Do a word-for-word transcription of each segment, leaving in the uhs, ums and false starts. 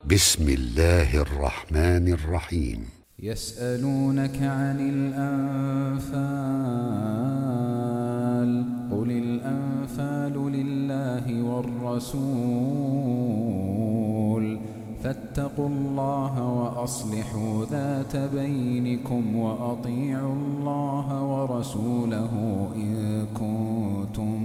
بسم الله الرحمن الرحيم. يسألونك عن الأنفال قل الأنفال لله والرسول فاتقوا الله وأصلحوا ذات بينكم وأطيعوا الله ورسوله إن كنتم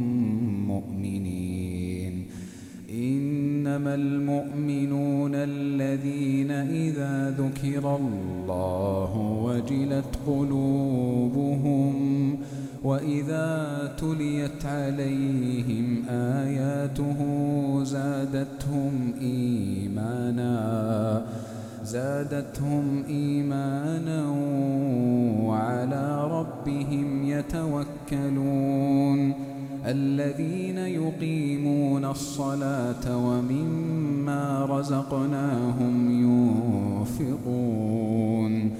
مؤمنين. إنما المؤمنون الذين إذا ذكر الله وجلت قلوبهم وإذا تليت عليهم آياته زادتهم إيمانا زادتهم إيمانا وعلى ربهم يتوكلون. الذين يقيمون الصلاة ومما رزقناهم ينفقون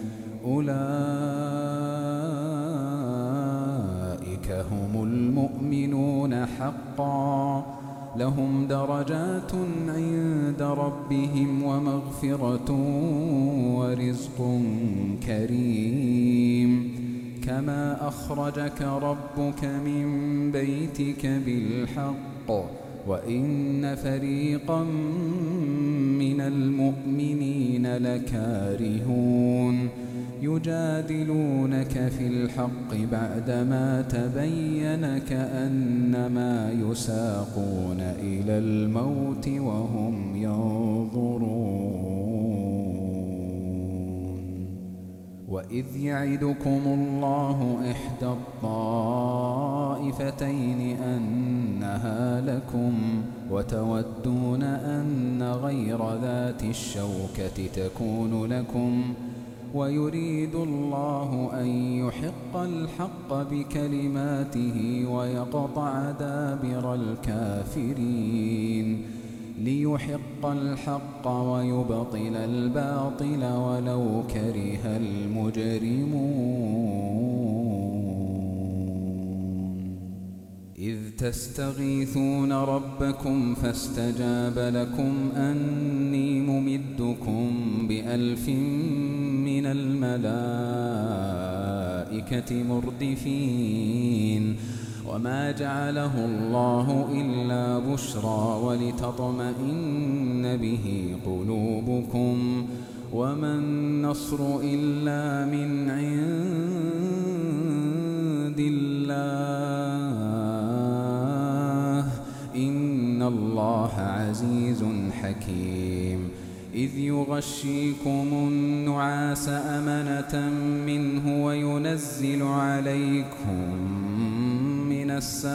أولئك هم المؤمنون حقا لهم درجات عند ربهم ومغفرة ورزق كريم. كما أخرجك ربك من بيتك بالحق وإن فريقا من المؤمنين لكارهون. يجادلونك في الحق بعدما تبين كأنما يساقون إلى الموت وهم ينظرون. وإذ يعدكم الله إحدى الطائفتين أنها لكم وتودون أن غير ذات الشوكة تكون لكم ويريد الله أن يحق الحق بكلماته ويقطع دابر الكافرين ليحق الحق ويبطل الباطل ولو كره المجرمون. إذ تستغيثون ربكم فاستجاب لكم أني ممدكم بألف من الملائكة مردفين. وما جعله الله إلا بشرى ولتطمئن به قلوبكم وما النصر إلا من عند الله إن الله عزيز حكيم. إذ يغشيكم النعاس أمنة منه وينزل عليكم من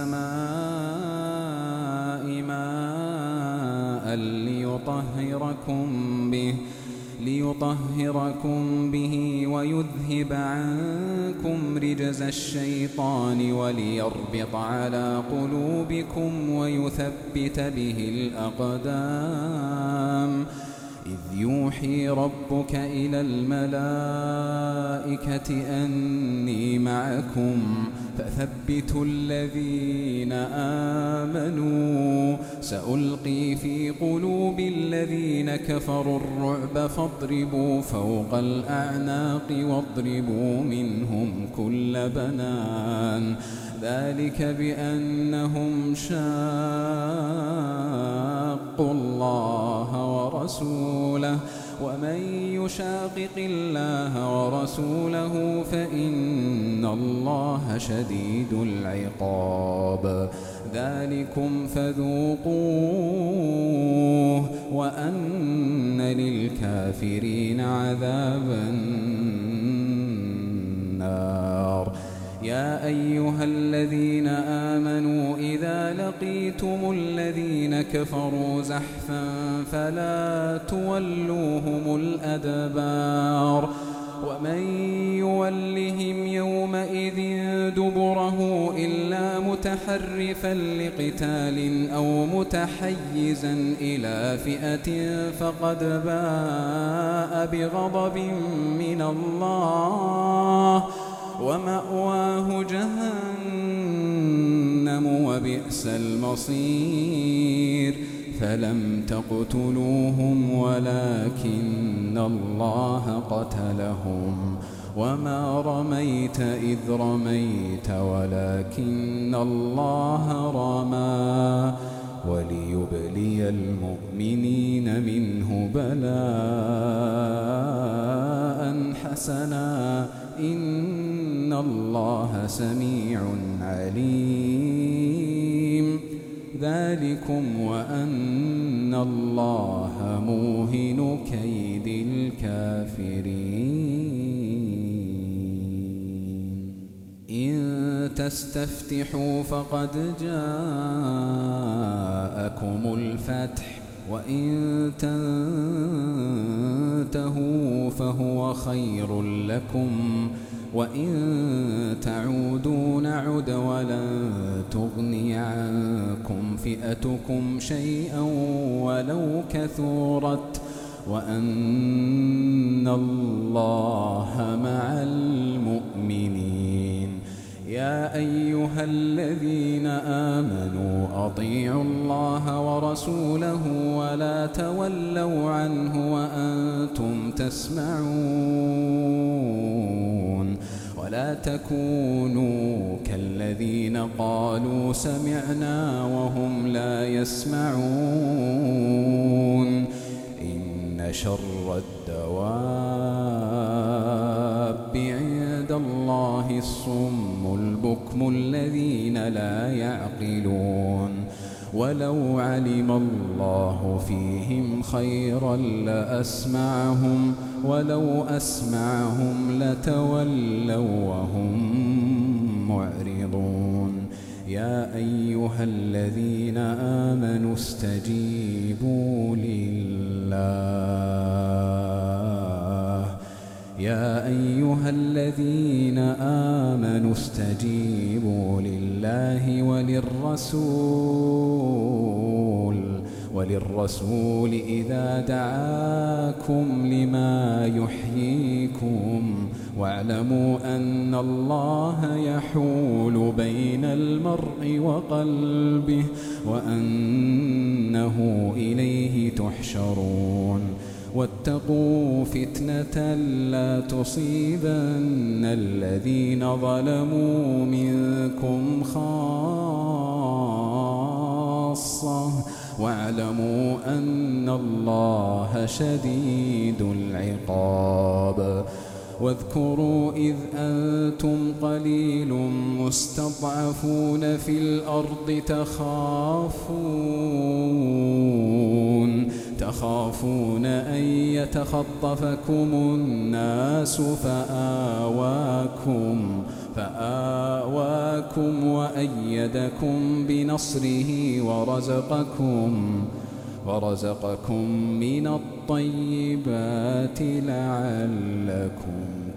السماء ماء ليطهركم به ليطهركم به ويذهب عنكم رجز الشيطان وليربط على قلوبكم ويثبت به الأقدام. إذ يوحي ربك إلى الملائكة أني معكم فثبتوا الذين آمنوا سألقي في قلوب الذين كفروا الرعب فاضربوا فوق الأعناق واضربوا منهم كل بنان. ذلك بأنهم شاقوا الله ورسوله ومن يشاقق الله ورسوله فإن الله شديد العقاب. ذلكم فذوقوه وأن للكافرين عذاب النار. يا أيها الذين آمنوا إذا لقيتم الذين كفروا زحفا فلا تولوهم الأدبار. ومن يولهم يومئذ دبره إلا متحرفا لقتال أو متحيزا إلى فئة فقد باء بغضب من الله ومأواه جهنم وبئس المصير. فلم تقتلوهم ولكن ولكن الله قتلهم وما رميت إذ رميت ولكن الله رمى وليبلي المؤمنين منه بلاء حسنا إن الله سميع عليم ذلكم وأن الله موهن كيد الكافرين إن تستفتحوا فقد جاءكم الفتح وإن تنتهوا فهو خير لكم وإن تعودوا نعد ولن تغني عنكم فئتكم شيئا ولو كثرت وأن الله مع المؤمنين يا أيها الذين آمنوا أطيعوا الله ورسوله ولا تولوا عنه وأنتم تسمعون ولا تكونوا كالذين قالوا سمعنا وهم لا يسمعون إن شر الدواب عند الله الصم البكم الذين لا يعقلون ولو علم الله فيهم خيرا لأسمعهم ولو أسمعهم لتولوا وهم معرضون يا أيها الذين آمنوا استجيبوا لله يا أيها الذين آمنوا استجيبوا لله وللرسول وللرسول إذا دعاكم لما يحييكم واعلموا أن الله يحول بين المرء وقلبه وأنه إليه تحشرون واتقوا فتنة لا تصيبن الذين ظلموا منكم خاصة واعلموا أن الله شديد العقاب واذكروا إذ أنتم قليل مستضعفون في الأرض تخافون تخافون أن يتخطفكم الناس فآواكم فآواكم وأيدكم بنصره ورزقكم ورزقكم من الطيبات لعلكم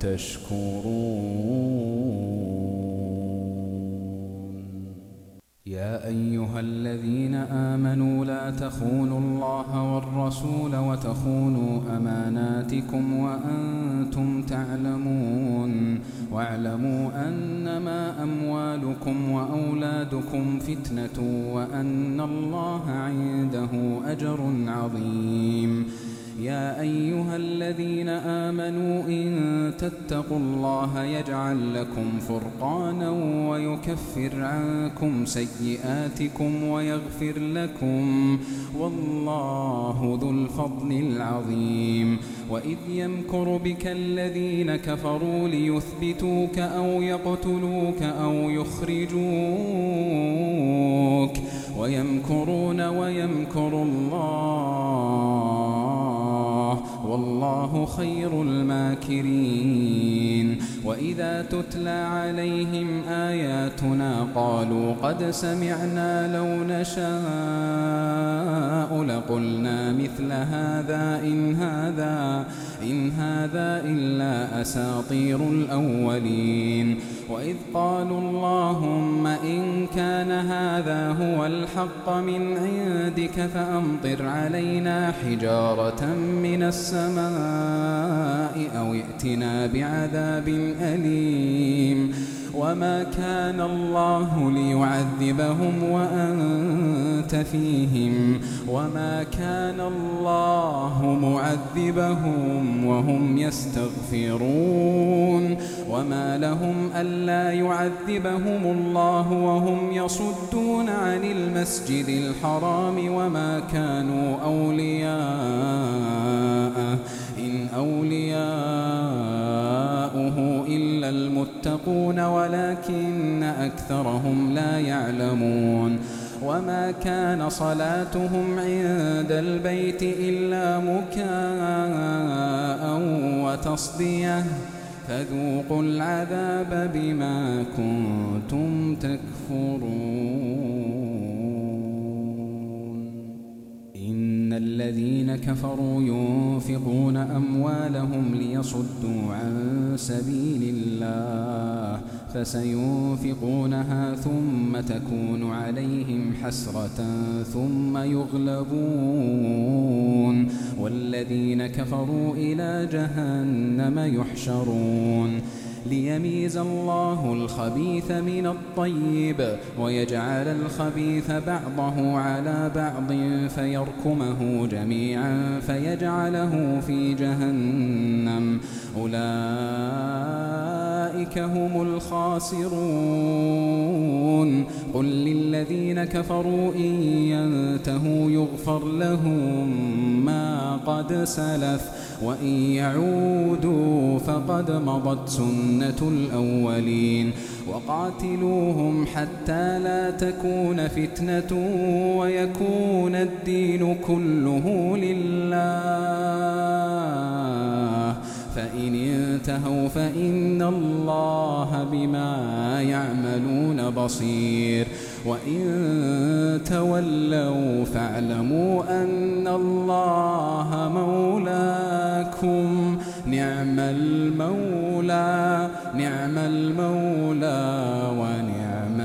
تشكرون يا أيها الذين آمنوا لا تخونوا الله والرسول وتخونوا أماناتكم وأنتم تعلمون واعلموا أنما أموالكم وأولادكم فتنة وأن الله عنده أجر عظيم يا أيها الذين آمنوا إن تتقوا الله يجعل لكم فرقانا ويكفر عنكم سيئاتكم ويغفر لكم والله ذو الفضل العظيم وإذ يمكر بك الذين كفروا ليثبتوك أو يقتلوك أو يخرجوك ويمكرون ويمكر الله والله خير الماكرين وإذا تتلى عليهم آياتنا قالوا قد سمعنا لو نشاء لقلنا مثل هذا إن هذا إن هذا إلا أساطير الأولين وإذ قالوا اللهم إن كان هذا هو الحق من عندك فأمطر علينا حجارة من السماء أو ائتنا بعذاب أليم وما كان الله ليعذبهم وأنت فيهم وما كان الله معذبهم يعذبهم وهم يستغفرون وما لهم ألا يعذبهم الله وهم يصدون عن المسجد الحرام وما كانوا أولياءه إن أولياؤه إلا المتقون ولكن أكثرهم لا يعلمون وما كان صلاتهم عند البيت إلا مكاء وتصدية فذوقوا العذاب بما كنتم تكفرون إن الذين كفروا ينفقون أموالهم ليصدوا عن سبيل الله فسينفقونها ثم تكون عليهم حسرة ثم يغلبون والذين كفروا إلى جهنم يحشرون ليميز الله الخبيث من الطيب ويجعل الخبيث بعضه على بعض فيركمه جميعا فيجعله في جهنم أولئك هم الخاسرون قل للذين كفروا إن ينتهوا يغفر لهم ما قد سلف وإن يعودوا فقد مضت سنة الأولين وقاتلوهم حتى لا تكون فتنة ويكون الدين كله لله فإن انتهوا فإن الله بما يعملون بصير وإن تولوا فاعلموا أن الله مولاكم نعم المولى نعم المولى ونعم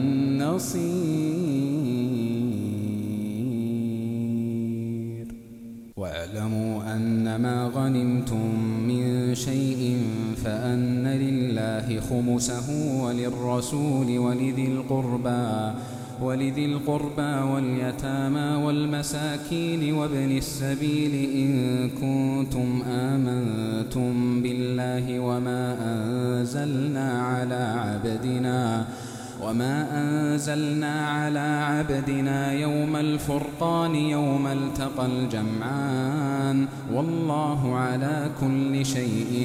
النصير واعلموا أنما غنمتم من شيء فأن لله خمسه وللرسول ولذي القربى ولذي القربى واليتامى والمساكين وابن السبيل إن كنتم آمنتم بالله وما أنزلنا على عبدنا وما أنزلنا على عبدنا يوم الفرقان يوم التقى الجمعان والله على كل شيء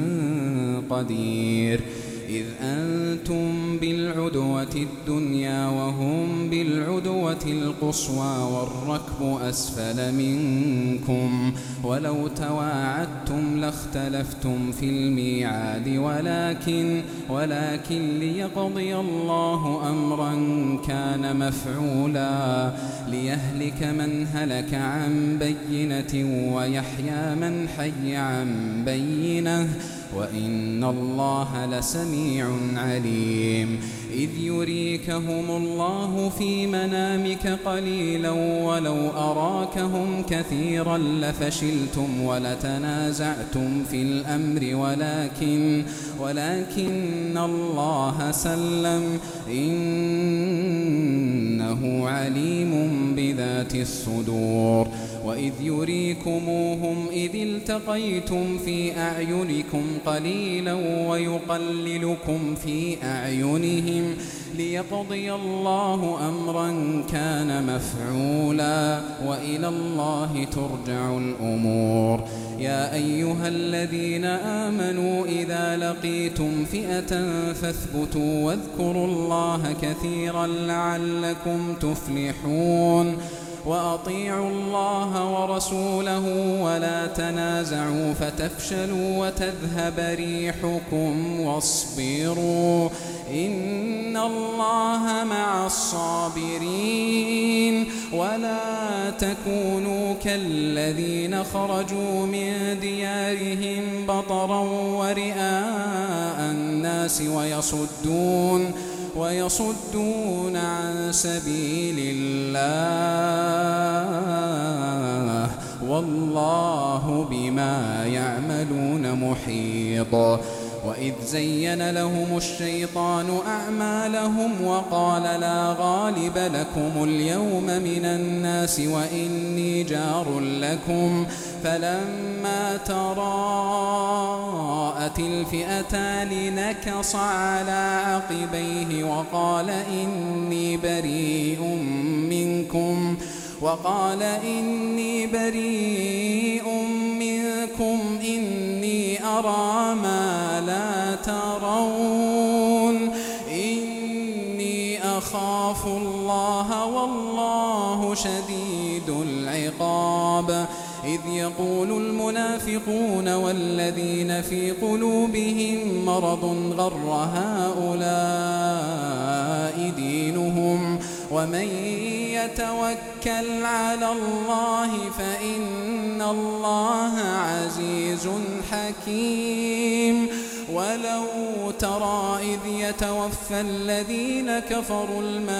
قدير إذ أنتم بالعدوة الدنيا وهم بالعدوة القصوى والركب أسفل منكم ولو تواعدتم لاختلفتم في الميعاد ولكن ولكن ليقضي الله أمرا كان مفعولا ليهلك من هلك عن بينة ويحيى من حي عن بينة وإن الله لسميع عليم إذ يريكهم الله في منامك قليلا ولو أراكهم كثيرا لفشلتم ولتنازعتم في الأمر ولكن ولكن الله سلم إنه عليم بذات الصدور وإذ يريكموهم إذ التقيتم في أعينكم قليلا ويقللكم في أعينهم ليقضي الله أمرا كان مفعولا وإلى الله ترجع الأمور يا أيها الذين آمنوا إذا لقيتم فئة فاثبتوا واذكروا الله كثيرا لعلكم تفلحون وأطيعوا الله ورسوله ولا تنازعوا فتفشلوا وتذهب ريحكم واصبروا إن الله مع الصابرين ولا تكونوا كالذين خرجوا من ديارهم بطرا ورئاء الناس ويصدون ويصدون عن سبيل الله والله بما يعملون محيط وإذ زين لهم الشيطان أعمالهم وقال لا غالب لكم اليوم من الناس وإني جار لكم فلما تراءت الفئتان نكص على عقبيه وقال إني بريء منكم وقال إني بريء منكم إني أرى ما لا ترون إني أخاف الله والله شديد العقاب إذ يقول المنافقون والذين في قلوبهم مرض غر هؤلاء دينهم ومن يتوكل على الله فإن الله عزيز حكيم ولو ترى إذ يتوفى الذين كفروا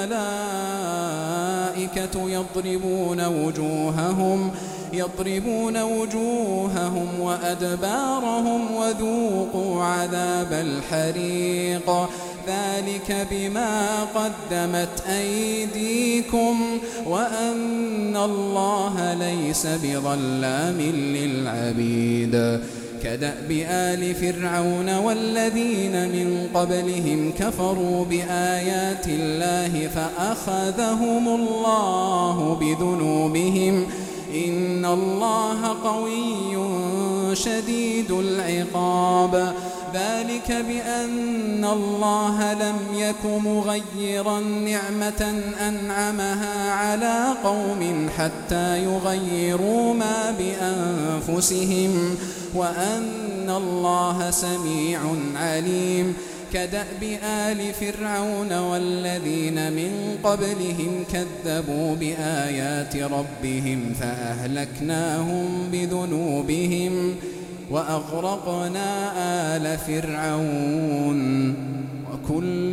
الملائكة يضربون وجوههم يضربون وجوههم وأدبارهم وذوقوا عذاب الحريق ذلك بما قدمت أيديكم وأن الله ليس بظلام للعبيد كدأب آل فرعون والذين من قبلهم كفروا بآيات الله فأخذهم الله بذنوبهم إن الله قوي شديد العقاب ذلك بأن الله لم يك مغيرا نعمة أنعمها على قوم حتى يغيروا ما بأنفسهم وأن الله سميع عليم كدأب آل فرعون والذين من قبلهم كذبوا بآيات ربهم فأهلكناهم بذنوبهم وأغرقنا آل فرعون وكل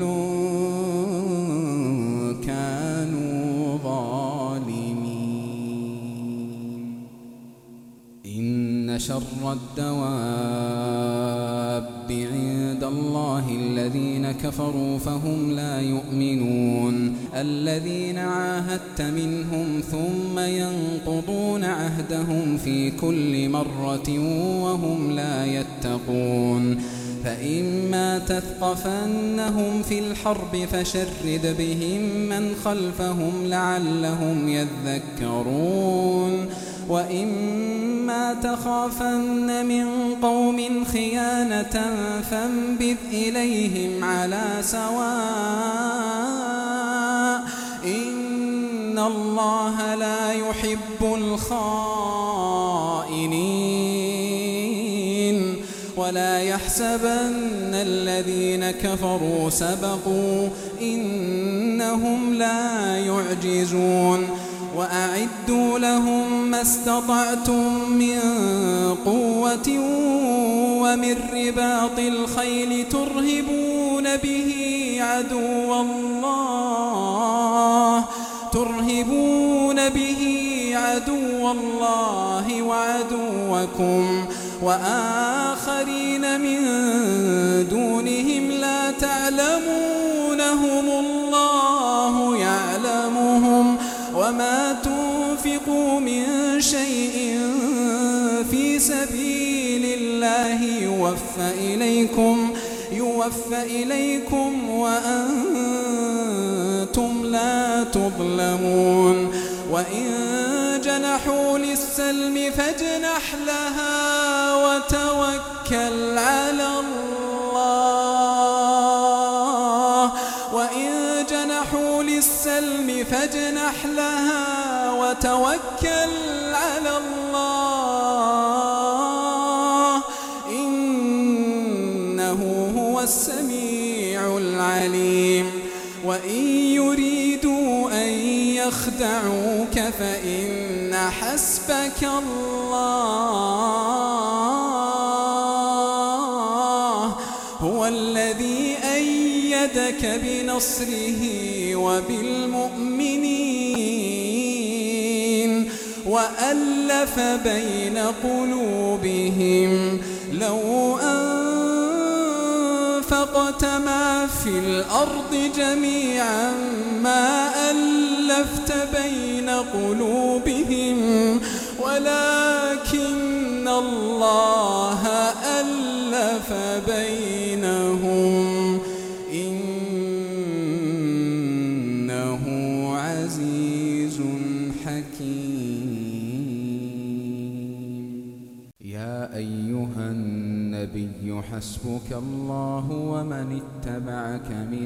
كانوا ظالمين إن شر الدواب عند الله الذين كفروا فهم لا يؤمنون الذين عاهدت منهم ثم ينقضون عهدهم في كل مرة وهم لا يتقون فإما تثقفنهم في الحرب فشرد بهم من خلفهم لعلهم يذكرون وإما تخافن من قوم خيانة فانبذ إليهم على سواء إن الله لا يحب الخائنين ولا يحسبن الذين كفروا سبقوا إنهم لا يعجزون وأعدوا لهم ما استطعتم من قوة ومن رباط الخيل ترهبون به عدو الله ترهبون به عدو الله وعدوكم وآخرين من دونهم لا تعلمونهم الله يعلمهم وما تنفقوا من شيء في سبيل الله يوفى إليكم يوفى إليكم وأنتم لا تظلمون وإن جنحوا للسلم فاجنح لها وتوكل على الله وإن جنحوا للسلم فاجنح لها وتوكل على الله إنه هو السميع العليم وإن يريدوا أن يخدعوك فإن حسبك الله هو الذي أيدك بنصره وبالمؤمنين وألف بين قلوبهم لو أنفقوا أنفقت ما في الأرض جميعا ما ألفت بين قلوبهم ولكن الله ألف بينهم إنه عزيز حكيم. يا أيها النبي حسبك الله ومن اتبعك من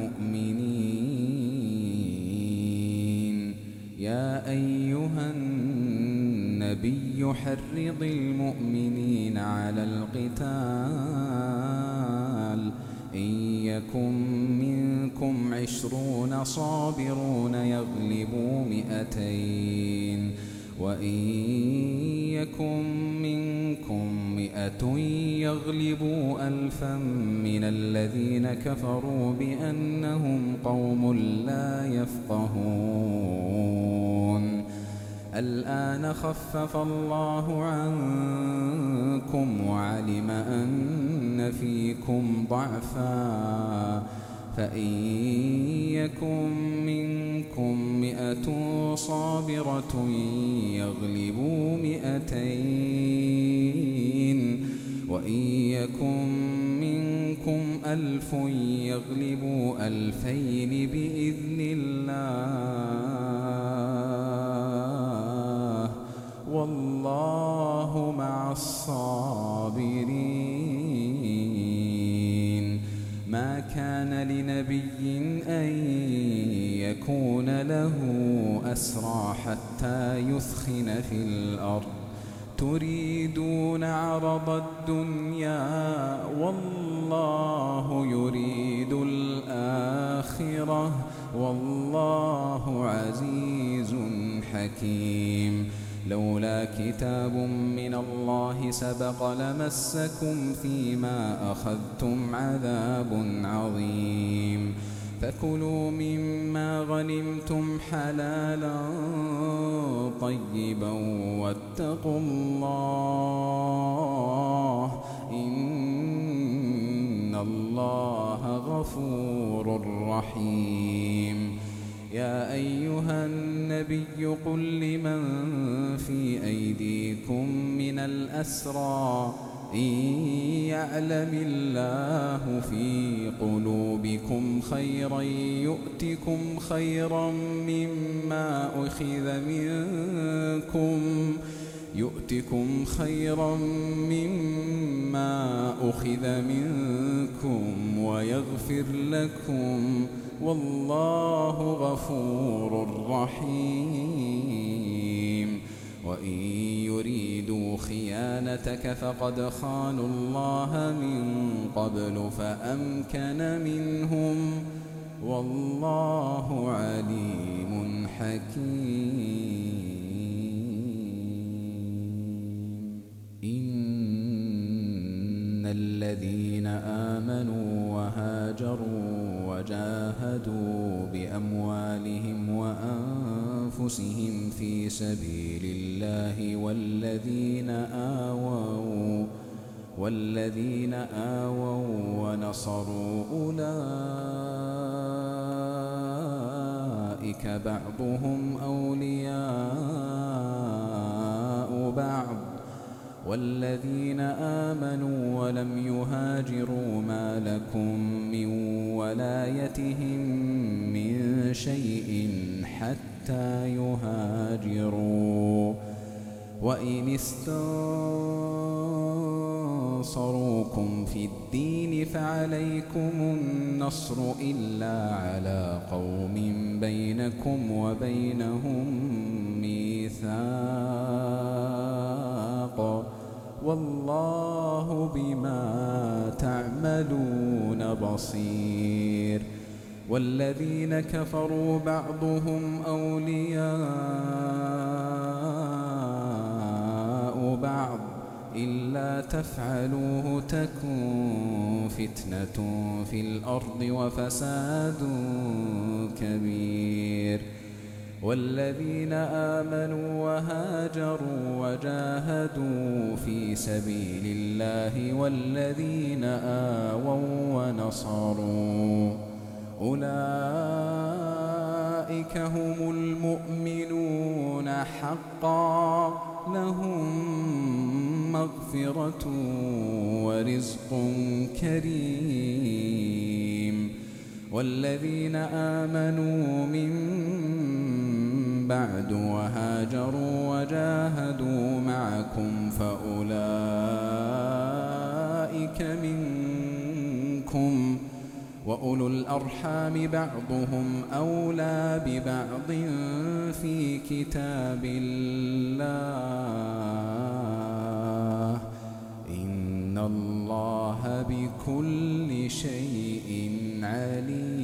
المؤمنين. يا أيها النبي حرض المؤمنين على القتال إن يكن منكم عشرون صابرون يغلبوا مئتين وإن يكن منكم مئة يغلبوا ألفا من الذين كفروا بأنهم قوم لا يفقهون. الآن خفف الله عنكم وعلم أن فيكم ضعفا فإن يكن منكم مئة صابرة يغلبوا مئتين وإن يكن منكم ألف يغلبوا ألفين بإذن الله والله مع الصابرين. ما كان لنبي أن يكون له أسرى حتى يثخن في الأرض تريدون عرض الدنيا والله يريد الآخرة والله عزيز حكيم. لولا كتاب من الله سبق لمسكم فيما أخذتم عذاب عظيم. فكلوا مما غنمتم حلالا طيبا واتقوا الله إن الله غفور رحيم. يا أيها النبي قل لمن في أيديكم من الأسرى إن يعلم الله في قلوبكم خيرا يؤتكم خيرا مما أخذ منكم يؤتكم خيرا مما أخذ منكم ويغفر لكم والله غفور رحيم. وإن يريدوا خيانتك فقد خانوا الله من قبل فأمكن منهم والله عليم حكيم. إن الذين آمنوا وهاجروا وجاهدوا بأموالهم وأنفسهم في سبيل الله والذين آووا والذين آووا ونصروا أولئك بعضهم أولياء بعض والذين آمنوا ولم يهاجروا ما لكم من ولايتهم من شيء حتى يهاجروا. وإن استنصروكم في الدين فعليكم النصر إلا على قوم بينكم وبينهم ميثاق والله بما تعملون بصير. والذين كفروا بعضهم أولياء بعض إلا تفعلوه تكن فتنة في الأرض وفساد كبير. والذين آمنوا وهاجروا وجاهدوا في سبيل الله والذين آووا ونصروا أولئك هم المؤمنون حقا لهم مغفرة ورزق كريم والذين آمنوا من بعد وهاجروا وجاهدوا معكم فأولئك منكم وأولو الأرحام بعضهم أولى ببعض في كتاب الله إن الله بكل شيء عليم.